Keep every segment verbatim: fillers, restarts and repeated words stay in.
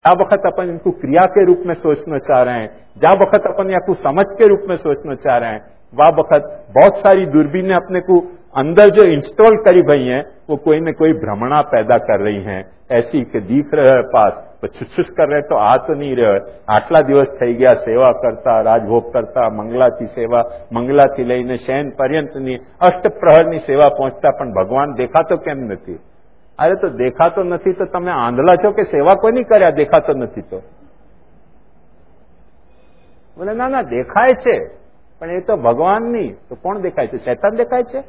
जा वक्त अपन इनको क्रिया के रूप में सोचना चाह रहे हैं, जा वक्त अपन या कुछ समझ के रूप में सोचना चाह रहे हैं, वह वक्त बहुत सारी दूरबीनें अपने को अंदर जो इंस्टॉल करी गई हैं वो कोई न कोई भ्रमणा पैदा कर रही हैं। ऐसी कि दिख रहे है पास तो छुछुछ कर रहे तो आ तो नहीं रहे, आटला दिवस થઈ ગયા સેવા કરતા, રાજભોગ કરતા, મંગલાથી સેવા મંગલાથી લઈને શયન પર્યંતની અષ્ટપ્રહરની સેવા પહોંચતા, પણ ભગવાન દેખાતો કેમ નથી? અરે તો દેખાતો નથી તો તમે આંધળા છો કે સેવા કોઈ નહીં કર્યા? દેખાતો નથી તો બોલે ના ના દેખાય છે, પણ એ તો ભગવાન નહીં તો કોણ દેખાય છે? શૈતાન દેખાય છે?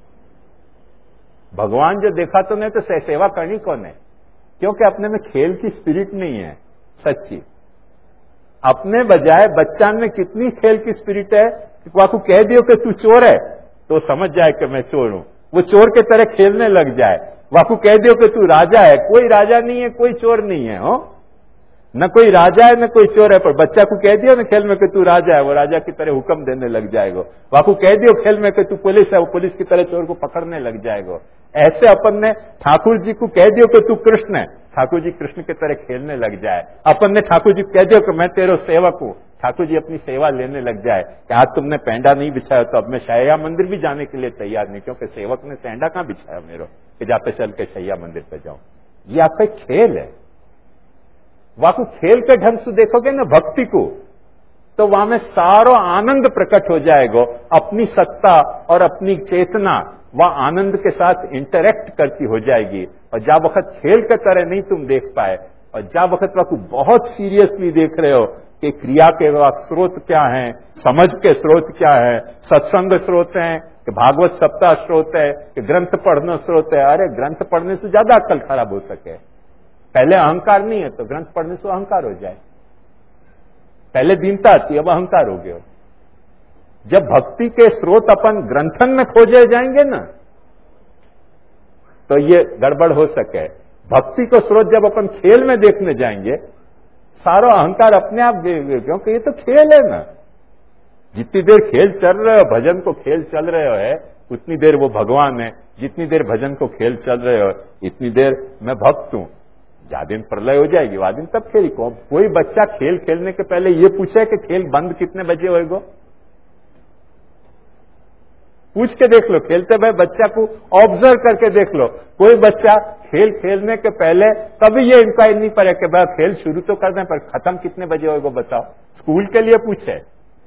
भगवान जो देखा तो नहीं तो सेवा करनी कौन है? क्योंकि अपने में खेल की स्पिरिट नहीं है सच्ची। अपने बजाय बच्चा में कितनी खेल की स्पिरिट है कि वाकू कह दियो कि तू चोर है तो समझ जाए कि मैं चोर हूं, वो चोर के तरह खेलने लग जाए। वाकू कह दियो कि तू राजा है, कोई राजा नहीं है, कोई चोर नहीं है, हो न कोई राजा है न कोई चोर है, पर बच्चा को कह दियो ना खेल में कि तू राजा है, वो राजा की तरह हुक्म देने लग जाएगा। वाकू कह दियो खेल में कि तू पुलिस है, वो पुलिस की तरह चोर को पकड़ने लग जाएगा। ऐसे अपन ने ठाकुर जी को कह दियो कि तू कृष्ण है, ठाकुर जी कृष्ण की तरह खेलने लग जाए। अपन ने ठाकुर जी कह दियो कि मैं तेरा सेवक हूं, ठाकुर जी अपनी सेवा लेने लग जाए कि आज तुमने पैंडा नहीं बिछाया तो अब मैं शैया मंदिर भी जाने के लिए तैयार नहीं, क्योंकि सेवक ने पैंडा कहां बिछाया मेरे कि जाते चल के शैया मंदिर पे जाऊं। ये आपका खेल है। वाकू खेल के ढंग से देखोगे ना भक्ति को तो वहां में सारो आनंद प्रकट हो जाएगा। अपनी सत्ता और अपनी चेतना वह आनंद के साथ इंटरेक्ट करती हो जाएगी। और जा वक्त खेल के तरह नहीं तुम देख पाए, और जा वक्त वाकू बहुत सीरियसली देख रहे हो कि क्रिया के स्रोत क्या हैं, समझ के स्रोत क्या है, सत्संग स्रोत हैं कि भागवत सप्ताह स्रोत है कि ग्रंथ पढ़ना स्रोत है। अरे ग्रंथ पढ़ने से ज्यादा अक्ल खराब हो सके। पहले अहंकार नहीं है तो ग्रंथ पढ़ने से अहंकार हो जाए। पहले दीनता आती, अब अहंकार हो गया। जब भक्ति के स्रोत अपन ग्रंथन में खोजे जाएंगे ना तो ये गड़बड़ हो सके। भक्ति को स्रोत जब अपन खेल में देखने जाएंगे सारा अहंकार अपने आप देंगे, क्योंकि ये तो खेल है ना। जितनी देर खेल चल रहे हो, भजन को खेल चल रहे हो उतनी देर वो भगवान है, जितनी देर भजन को खेल चल रहे हो इतनी देर मैं भक्त हूं। जा दिन प्रलय हो जाएगी वह दिन तब खेली को। कोई बच्चा खेल खेलने के पहले ये पूछे कि खेल बंद कितने बजे होएगा? पूछ के देख लो। खेलते भाई बच्चा को ऑब्जर्व करके देख लो। कोई बच्चा खेल खेलने के पहले कभी ये इंक्वायरी नहीं पड़े कि भाई खेल शुरू तो कर दें पर खत्म कितने बजे होएगा बताओ। स्कूल के लिए पूछे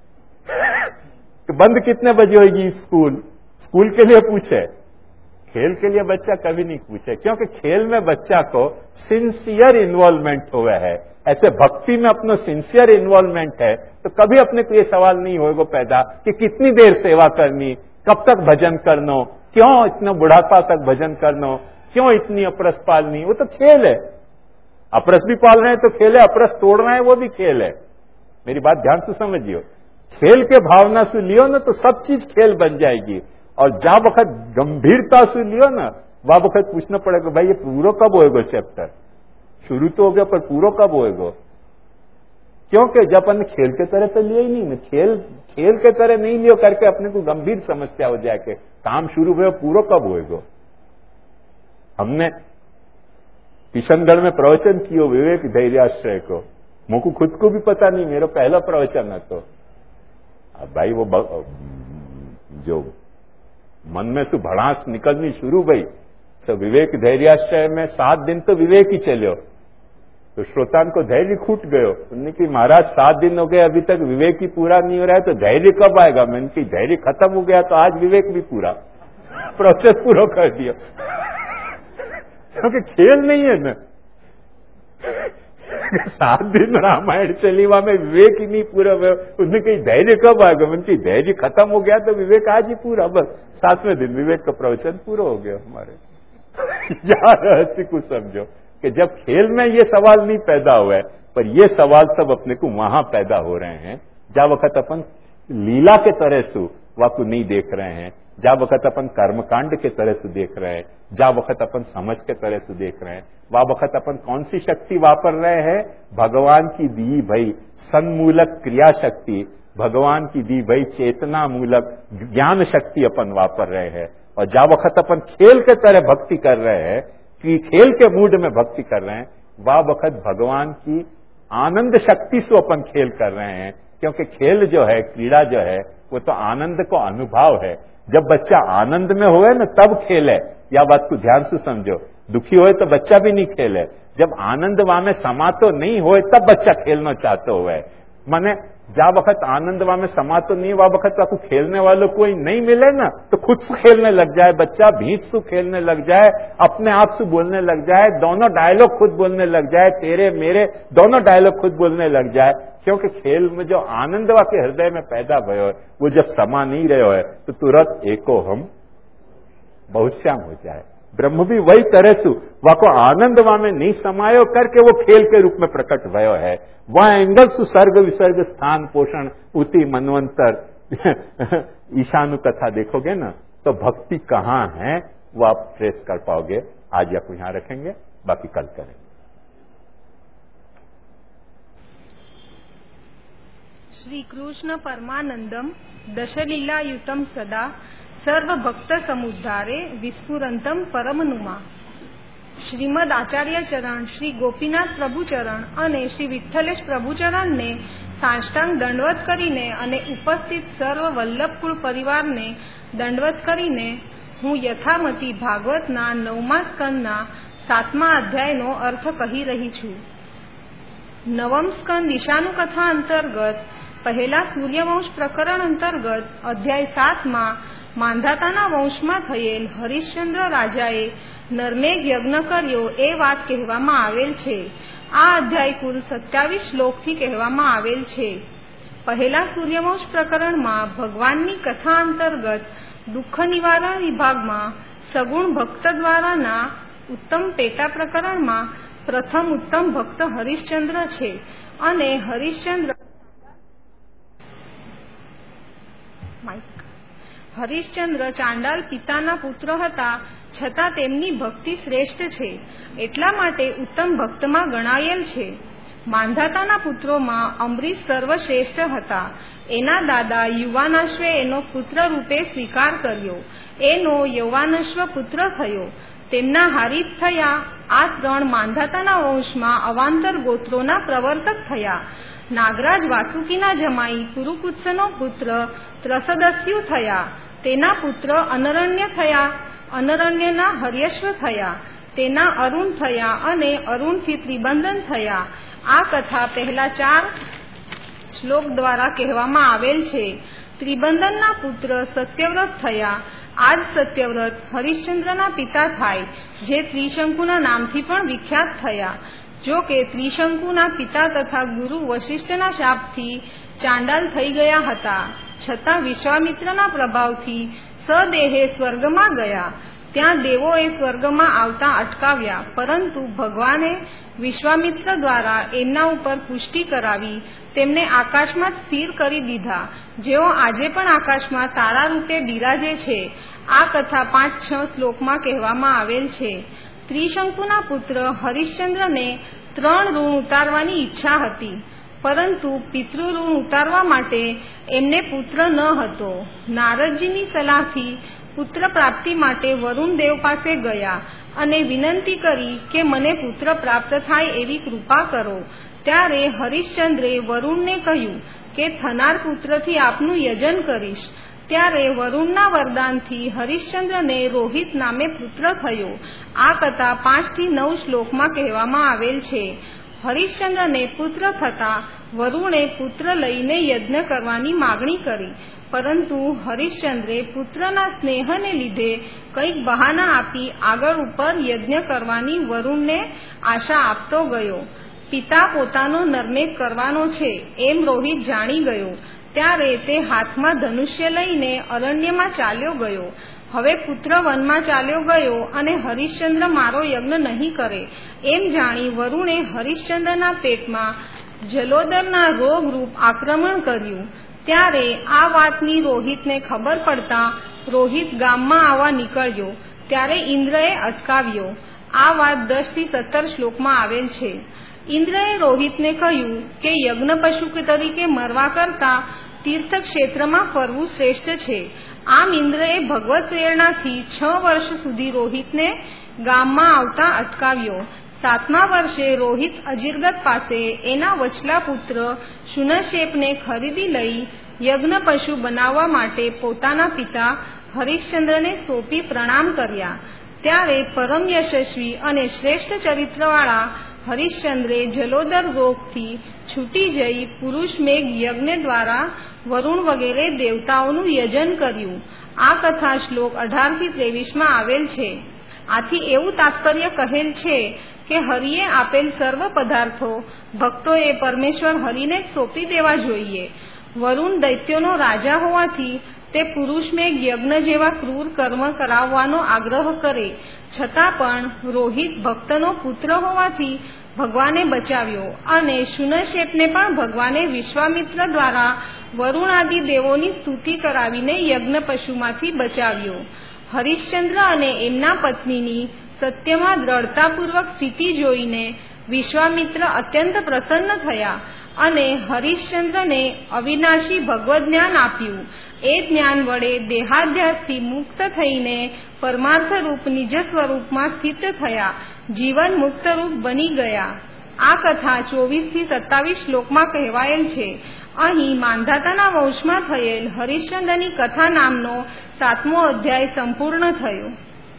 कि बंद कितने बजे होगी स्कूल, स्कूल के लिए पूछे। खेल के लिए बच्चा कभी नहीं पूछे, क्योंकि खेल में बच्चा को सिंसियर इन्वॉल्वमेंट हुआ है। ऐसे भक्ति में अपना सिंसियर इन्वॉल्वमेंट है तो कभी अपने को ये सवाल नहीं होगा पैदा कि कितनी देर सेवा करनी, कब तक भजन करना, क्यों इतना बुढ़ापा तक भजन करना, क्यों इतनी अपरस पालनी। वो तो खेल है। अपरस भी पाल रहे हैं तो खेल है, अपरस तोड़ रहे हैं वो भी खेल है। मेरी बात ध्यान से समझियो। खेल के भावना से लियो ना तो सब चीज खेल बन जाएगी। और जा वक्त गंभीरता से लियो ना वह वक्त पूछना पड़ेगा भाई ये पूरा कब होएगा चैप्टर? शुरू तो हो गया पर पूरा कब होएगा? क्योंकि जब अपन खेल के तरह तो लिया ही नहीं ना, खेल खेल के तरह नहीं लियो करके अपने को गंभीर समस्या हो जाए कि काम शुरू हुआ पूरा कब होएगा। हमने किशनगढ़ में प्रवचन किया विवेक धैर्याश्रय को, मुझको खुद को भी पता नहीं, मेरा पहला प्रवचन है। तो अब भाई वो जो मन में से भड़ास निकलनी शुरू भई तो विवेक धैर्याश्रय में सात दिन तो विवेक ही चलो तो श्रोतान को धैर्य खूट गयो। उन्होंने कि महाराज सात दिन हो गए अभी तक विवेक ही पूरा नहीं हो रहा है तो धैर्य कब आएगा? मैंने कि धैर्य खत्म हो गया तो आज विवेक भी पूरा प्रोसेस पूरा कर दिया। क्योंकि खेल नहीं है ना। सात दिन रामायण चली वहां में विवेक ही नहीं पूरा। उसने कही धैर्य कब आएगा? मैंने कि धैर्य खत्म हो गया तो विवेक आज ही पूरा। बस सातवें दिन विवेक का प्रवचन पूरा हो गया हमारे। यार रहस्य को समझो कि जब खेल में ये सवाल नहीं पैदा हुआ है पर ये सवाल सब अपने को वहां पैदा हो रहे हैं जा वक्त अपन लीला के तरह से वाकू नहीं देख रहे हैं, जा वक्त अपन कर्मकांड के तरह से देख रहे हैं, जा वक्त अपन समझ के तरह से देख रहे हैं, वह वक्त अपन कौन सी शक्ति वापर रहे हैं? भगवान की दी भई सन्मूलक क्रिया शक्ति, भगवान की दी भई चेतना मूलक ज्ञान शक्ति अपन वापर रहे हैं। और जा वक्त अपन खेल के तरह भक्ति कर रहे हैं कि खेल के मूड में भक्ति कर रहे हैं वह वक्त भगवान की आनंद शक्ति से अपन खेल कर रहे हैं, क्योंकि खेल जो है, क्रीड़ा जो है, वो तो आनंद को अनुभव है। जब बच्चा आनंद में होए ना तब खेले, या बात को ध्यान से समझो। दुखी होए तो बच्चा भी नहीं खेले। जब आनंद वहां में समातो नहीं होए तब बच्चा खेलना चाहते हुए। माने जा वक्त आनंद वहां में समातो नहीं, वह वक्त आपको खेलने वालों कोई नहीं मिले ना तो खुद से खेलने लग जाए बच्चा, भीत से खेलने लग जाए, अपने आप से बोलने लग जाए, दोनों डायलॉग खुद बोलने लग जाए, तेरे मेरे दोनों डायलॉग खुद बोलने लग जाए। क्योंकि खेल में जो आनंद वाके हृदय में पैदा भयो है वो जब समा नहीं रहे है तो तुरंत एको हम बहुश्याम हो जाए। ब्रह्म भी वही तरह से वह को आनंद वहां में नहीं समायो करके वो खेल के रूप में प्रकट भयो है। वह एंगल से सर्ग विसर्ग स्थान पोषण उति मनवंतर ईशानु कथा देखोगे ना तो भक्ति कहाँ है वो आप ट्रेस कर पाओगे। आज आपको यहां रखेंगे, बाकी कल करेंगे। श्री कृष्ण परमानंदम दशलीलायुतम सदा सर्व भक्त समुद्धारे विस्फुरंतम परमनुमा। શ્રીમદ આચાર્ય ચરણ, શ્રી ગોપીનાથ પ્રભુ ચરણ અને શ્રી વિઠ્ઠલેશ પ્રભુ ચરણને સાષ્ટાંગ દંડવત કરીને અને ઉપસ્થિત સર્વ વલ્લભકુળ પરિવારને દંડવત કરીને હું યથામતી ભાગવતના નવમા સ્કંદના સાતમા અધ્યાયનો અર્થ કહી રહી છું। નવમ સ્કંદ ઈશાનુ કથા અંતર્ગત પહેલા સૂર્યવંશ પ્રકરણ અંતર્ગત અધ્યાય સાતમાં માંધાતાના વંશમાં થયેલ હરિશ્ચંદ્ર રાજાએ નરમેઘ યજ્ઞ કર્યો એ વાત કહેવામાં આવેલ છે। આ અધ્યાય કુલ સત્યાવીસ શ્લોકથી કહેવામાં આવેલ છે। પહેલા સૂર્યવંશ પ્રકરણમાં ભગવાનની કથા અંતર્ગત દુઃખ નિવારણ વિભાગમાં સગુણ ભક્ત દ્વારાના ઉત્તમ પેટા પ્રકરણમાં પ્રથમ ઉત્તમ ભક્ત હરિશ્ચંદ્ર છે અને હરિશ્ચંદ્ર હરિશ્ચંદ્ર ચાંડાલ પિતાના પુત્ર હતા, છતાં તેમની ભક્તિ શ્રેષ્ઠ છે એટલા માટે ઉત્તમ ભક્તમાં ગણાયેલ છે। માંધાતાના પુત્રોમાં અંબરીશ સર્વશ્રેષ્ઠ હતા। એના દાદા યુવાનાશ્વે એનો પુત્ર રૂપે સ્વીકાર કર્યો, એનો યૌવાનશ્વ પુત્ર થયો, તેમના હારિત થયા। આ ત્રણ માંધાતાના વંશમાં અવાંતર ગોત્રોના પ્રવર્તક થયા। નાગરાજ વાસુકીના જમાઈ કુરુકુત્સનો પુત્ર ત્રસદસ્યુ થયા, તેના પુત્ર અનરણ્ય થયા, અનરણ્યના હર્યશ્વ થયા, તેના અરુણ થયા અને અરુણથી ત્રિબંધન થયા। આ કથા પહેલા ચાર શ્લોક દ્વારા કહેવામાં આવેલ છે। ત્રિબંધનના પુત્ર સત્યવ્રત થયા। આ જ સત્યવ્રત હરિશ્ચંદ્રના પિતા થાય, જે ત્રિશંકુના નામથી પણ વિખ્યાત થયા। જો કે ત્રિશંકુના પિતા તથા ગુરુ વશિષ્ઠના શાપથી ચાંડાલ થઈ ગયા હતા, છતાં વિશ્વામિત્રના પ્રભાવથી સદેહે સ્વર્ગમાં ગયા। ત્યાં દેવોએ સ્વર્ગમાં આવતા અટકાવ્યા, પરંતુ ભગવાને વિશ્વામિત્ર દ્વારા એમના ઉપર પુષ્ટિ કરાવી તેમને આકાશમાં સ્થિર કરી દીધા, જેઓ આજે પણ આકાશમાં તારા રૂપે બિરાજે છે। આ કથા પાંચ છ શ્લોકમાં કહેવામાં આવેલ છે। ત્રિશંકુના પુત્ર હરિશ્ચંદ્રને ત્રણ ઋણ ઉતારવાની ઈચ્છા હતી, પરંતુ પિતૃ ઋણ ઉતારવા માટે એમને પુત્ર ન હતો। નારદજીની સલાહથી પુત્ર પ્રાપ્તિ માટે વરુણ દેવ પાસે ગયા અને વિનંતી કરી કે મને પુત્ર પ્રાપ્ત થાય એવી કૃપા કરો। ત્યારે હરિશ્ચંદ્રે વરુણને કહ્યું કે થનાર પુત્રથી આપનું યજન કરીશ। ત્યારે વરુણના વરદાનથી હરિશ્ચંદ્રને રોહિત નામે પુત્ર થયો। આ કથા પાંચ થી નવ શ્લોકમાં કહેવામાં આવેલ છે। હરિશ્ચંદ્રને પુત્ર થતા વરુણે પુત્ર લઈને યજ્ઞ કરવાની માગણી કરી, પરંતુ હરિશ્ચંદ્રે પુત્રના સ્નેહને લીધે કંઈક બહાના આપી આગળ ઉપર યજ્ઞ કરવાની વરુણને આશા આપતો ગયો। પિતા પોતાનો નરમેઘ કરવાનો છે એમ રોહિત જાણી ગયો, ત્યારે તે હાથમાં ધનુષ્ય લઈને અરણ્યમાં ચાલ્યો ગયો। હવે પુત્ર વનમાં ચાલ્યો ગયો અને હરિશ્ચંદ્ર મારો યજ્ઞ નહીં કરે એમ જાણી વરુણે હરિશ્ચંદ્રના પેટમાં જલોદરના રોગરૂપ આક્રમણ કર્યું। ત્યારે આ વાતની રોહિતને ખબર પડતા રોહિત ગામમાં આવવા નીકળ્યો, ત્યારે ઇન્દ્રએ અટકાવ્યો। આ વાત દસ થી સત્તર શ્લોકમાં આવેલ છે। ઇન્દ્રએ રોહિતને કહ્યું કે યજ્ઞ પશુ તરીકે મરવા કરતા તીર્થ ક્ષેત્રમાં ફરવું શ્રેષ્ઠ છે। આમ ઇન્દ્રએ ભગવત પ્રેરણાથી છ વર્ષ સુધી રોહિતને ગામમાં આવતા અટકાવ્યો। સાતમા વર્ષે રોહિત અજીરગત પાસે એના વચલા પુત્ર શુનશેપને ખરીદી લઈ યજ્ઞ પશુ બનાવવા માટે પોતાના પિતા હરિશ્ચંદ્રને સોંપી પ્રણામ કર્યા. ત્યારે પરમ યશસ્વી અને શ્રેષ્ઠ ચરિત્રવાળા હરિશ્ચંદ્રે જલોદર રોગથી છૂટી જઈ પુરુષ મેઘ યજ્ઞ દ્વારા વરુણ વગેરે દેવતાઓનું યજન કર્યું. આ કથા શ્લોક અઢાર થી ત્રેવીસ માં આવેલ છે. આથી એવું તાત્પર્ય કહેલ છે કે હરિએ આપેલ સર્વ પદાર્થો ભક્તોએ પરમેશ્વર હરિને જ સોંપી દેવા જોઈએ. વરુણ દૈત્યોનો રાજા હોવાથી તે પુરુષ મેઘ યજ્ઞ જેવા ક્રૂર કર્મ કરાવવાનો આગ્રહ કરે, છતાં પણ રોહિત ભક્તનો પુત્ર હોવાથી ભગવાને બચાવ્યો અને શુનશેપને પણ ભગવાને વિશ્વામિત્ર દ્વારા વરુણ આદિ દેવોની સ્તુતિ કરાવીને યજ્ઞ પશુમાંથી બચાવ્યો. હરિશ્ચંદ્ર અને એમના પત્નીની સત્યમાં દ્રઢતાપૂર્વક સ્થિતિ જોઈને વિશ્વામિત્ર અત્યંત પ્રસન્ન થયા અને હરિશ્ચંદ્રને અવિનાશી ભગવદ જ્ઞાન આપ્યું. એ જ્ઞાન વડે દેહાધ્યાસથી મુક્ત થઈને પરમાર્થ રૂપ નિજ સ્વરૂપમાં સ્થિત થયા, જીવન મુક્તરૂપ બની ગયા. આ કથા ચોવીસ થી સત્તાવીસ શ્લોકમાં કહેવાયેલ છે. અહીં માંધાતાના વંશમાં થયેલ હરિશ્ચંદ્રની કથા નામનો સાતમો અધ્યાય સંપૂર્ણ થયો.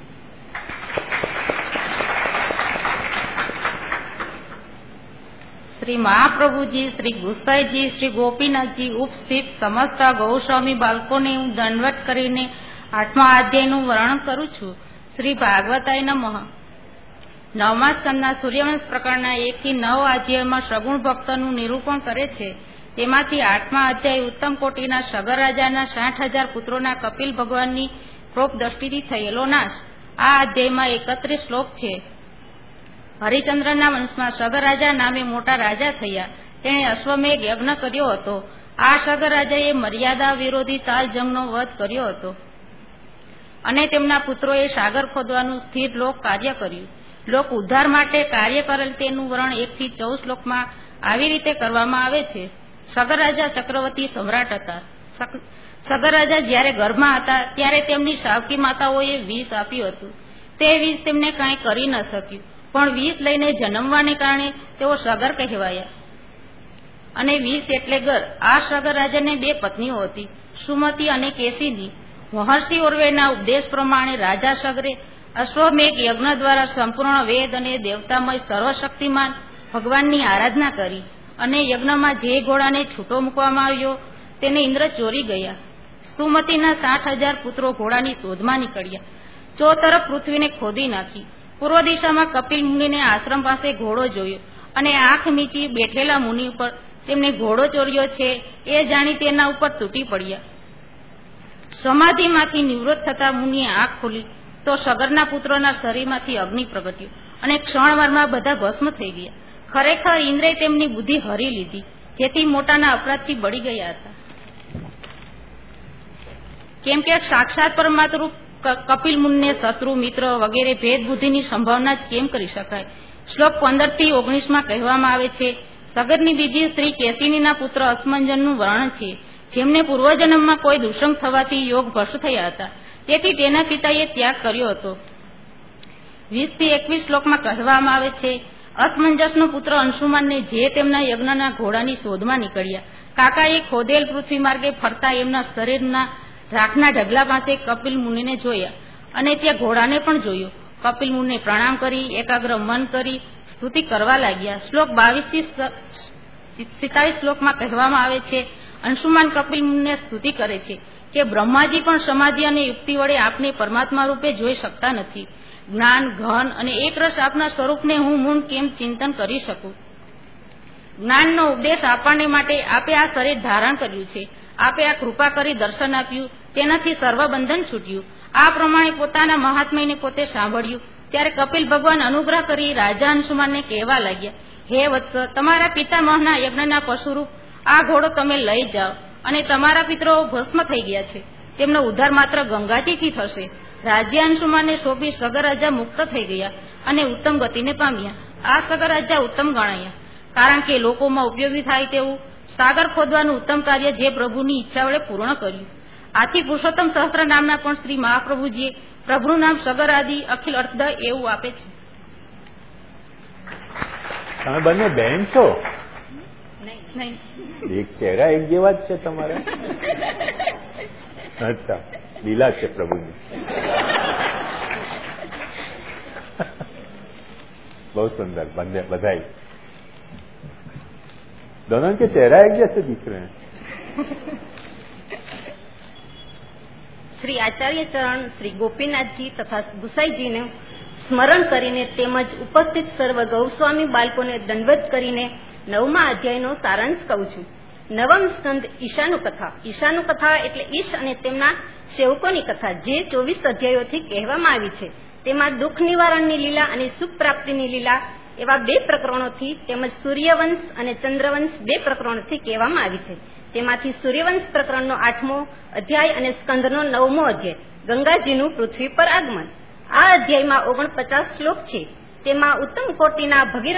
શ્રી મહાપ્રભુજી, શ્રી ગુસાઈજી, શ્રી ગોપીનાથજી ઉપસ્થિત સમસ્ત ગૌસ્વામી બાળકોને હું દંડવત કરીને આઠમા અધ્યાયનું વર્ણન કરું છું. શ્રી ભાગવતાય નમઃ. નવમા સ્કંદના સૂર્યવંશ પ્રકારના એક થી નવ અધ્યાયમાં સગુણ ભક્તનું નિરૂપણ કરે છે. તેમાંથી આઠમા અધ્યાય ઉત્તમ કોટીના સગર રાજાના સાઠ હજાર પુત્રોના કપિલ ભગવાનની ક્રોપ દ્રષ્ટિથી થયેલો નાશ. આ અધ્યાયમાં એકત્રીસ શ્લોક છે. હરિચંદ્રના વંશમાં સગર રાજા નામે મોટા રાજા થયા. તેણે અશ્વમેઘ યજ્ઞ કર્યો હતો. આ સગર રાજાએ મર્યાદા વિરોધી તાલ જંગનો વધ કર્યો હતો અને તેમના પુત્રોએ સાગર ખોદવાનું સ્થિર લોક કાર્ય કર્યું. લોક ઉદ્ધાર માટે કાર્ય કરેલ તેનું વર્ણન એક થી ચૌદ શ્લોકમાં આવી રીતે કરવામાં આવે છે. સગર રાજા ચક્રવર્તી સમ્રાટ હતા. સગર રાજા જ્યારે ગર્ભમાં હતા ત્યારે તેમની સાવકી માતાઓએ વિષ આપ્યું હતું. તે વિષ તેમને કાંઈ કરી ન શક્યું, પણ વિષ લઈને જન્મવાને કારણે તેઓ સગર કહેવાયા અને વિષ એટલે ગર. આ સગર રાજાને બે પત્નીઓ હતી, સુમતી અને કેશીની. મહર્ષિ ઓર્વેના ઉપદેશ પ્રમાણે રાજા સગરે અશ્વમેઘ યજ્ઞ દ્વારા સંપૂર્ણ વેદ અને દેવતામય સર્વશક્તિમાન ભગવાનની આરાધના કરી અને યજ્ઞમાં જે ઘોડાને છૂટો મૂકવામાં આવ્યો તેને ઇન્દ્ર ચોરી ગયા. સુમતીના સાઠ હજાર પુત્રો ઘોડાની શોધમાં નીકળ્યા. ચો તરફ પૃથ્વીને ખોદી નાખી. પૂર્વ દિશામાં કપિલ મુનિને આશ્રમ પાસે ઘોડો જોયો અને આંખ મીચી બેઠેલા મુનિ ઉપર તેમને ઘોડો ચોર્યો છે એ જાણી તેના ઉપર તૂટી પડ્યા. સમાધિમાંથી નિવૃત્ત થતા મુનિએ આંખ ખોલી તો સગરના પુત્રોના શરીરમાંથી અગ્નિ પ્રગટ્યો અને ક્ષણવારમાં બધા ભસ્મ થઈ ગયા. ખરેખર ઇન્દ્રે તેમની બુદ્ધિ હરી લીધી, જેથી મોટાના અપરાધથી બળી ગયા હતા. કેમ કે સાક્ષાત પરમાત્મા કપિલ મુનિને શત્રુ મિત્ર વગેરે ભેદ બુદ્ધિની સંભાવના જ કેમ કરી શકાય. શ્લોક પંદર થી ઓગણીસ માં કહેવામાં આવે છે, સગરની બીજી સ્ત્રી કેશિનીના પુત્ર અસમંજનનું વર્ણન છે, જેમને પૂર્વજન્મમાં કોઈ દુષ્મ થવાથી યોગ ભ્રષ્ટ થયા હતા, તેથી તેના પિતાએ ત્યાગ કર્યો હતો. વીસ થી એકવીસ શ્લોકમાં કહેવામાં આવે છે, અસમંજસનો પુત્ર અંશુમાનને જે તેમના યજ્ઞના ઘોડાની શોધમાં નીકળ્યા. કાકાએ ખોદેલ પૃથ્વી માર્ગે ફરતા એમના શરીરના રાખના ઢગલા પાસે કપિલ મુનિને જોયા અને ત્યાં ઘોડાને પણ જોયો. કપિલ મુનિને પ્રણામ કરી એકાગ્ર મન કરી સ્તુતિ કરવા લાગ્યા. શ્લોક બાવીસ થી સિત્તાવીસ શ્લોકમાં કહેવામાં આવે છે, અંશુમાન કપિલ મુનિને સ્તુતિ કરે છે કે બ્રહ્માજી પણ સમાધિ અને યુક્તિ વડે આપને પરમાત્મા રૂપે જોઈ શકતા નથી. જ્ઞાન ઘન અને એક રસ આપના સ્વરૂપને હું મૂળ કેમ ચિંતન કરી શકું. જ્ઞાનનો ઉપદેશ આપવાને માટે આપે આ શરીર ધારણ કર્યું છે. આપે આ કૃપા કરી દર્શન આપ્યું, તેનાથી સર્વ બંધન છૂટ્યું. આ પ્રમાણે પોતાના મહાત્મ્યને પોતે સાંભળ્યું ત્યારે કપિલ ભગવાન અનુગ્રહ કરી રાજા અંશુમાનને કહેવા લાગ્યા, હે વત્સ, તમારા પિતામહના યજ્ઞના પશુરૂપ આ ઘોડો તમે લઈ જાઓ અને તમારા પિતરો ભસ્મ થઈ ગયા છે, તેમનો ઉદ્ધાર માત્ર ગંગાજીથી થશે. રાજ્ય અંશુમાનને સોંપી સગર રાજા મુક્ત થઈ ગયા અને ઉત્તમ ગતિને પામ્યા. આ સગર રાજા ઉત્તમ ગણાયા, કારણ કે લોકોમાં ઉપયોગી થાય તેવું સાગર ખોદવાનું ઉત્તમ કાર્ય જે પ્રભુની ઈચ્છા વડે પૂર્ણ કર્યું. આથી પુરુષોત્તમ સહસ્ત્ર નામના પણ શ્રી મહાપ્રભુજીએ પ્રભુનું નામ સગર આદિ અખિલ અર્થદય એવું આપે છે. તમે બંને બહેન છો? નહીં. એક ચહેરા એક જેવા જ છે તમારા. અચ્છા, લીલા છે પ્રભુની. बहुत सुंदर, बधाई। दोनों के चेहरा एक जैसे दिख रहे हैं। શ્રી આચાર્ય ચરણ શ્રી ગોપીનાથજી તથા ગુસાઈજીને સ્મરણ કરીને તેમજ ઉપસ્થિત સર્વ ગૌસ્વામી બાળકોને દંડવત કરીને નવમા અધ્યાયનો સારાંશ કહું છું. નવમ સ્કંદ ઈશાનુ કથા. ઈશાનુ કથા એટલે ઈશ અને તેમના સેવકોની કથા, જે ચોવીસ અધ્યાયોથી કહેવામાં આવી છે. તેમાં દુઃખ નિવારણની લીલા અને સુખ પ્રાપ્તિની લીલા એવા બે પ્રકરણોથી તેમજ સૂર્યવંશ અને ચંદ્રવંશ બે પ્રકરણોથી કહેવામાં આવી છે. તેમાંથી સૂર્યવંશ પ્રકરણનો આઠમો અધ્યાય અને સ્કંદનો નવમો અધ્યાય ગંગાજીનું પૃથ્વી પર આગમન. આ અધ્યાયમાં ઓગણપચાસ શ્લોક છે. તેમાં ઉત્તમ કોટીના ભગીરથ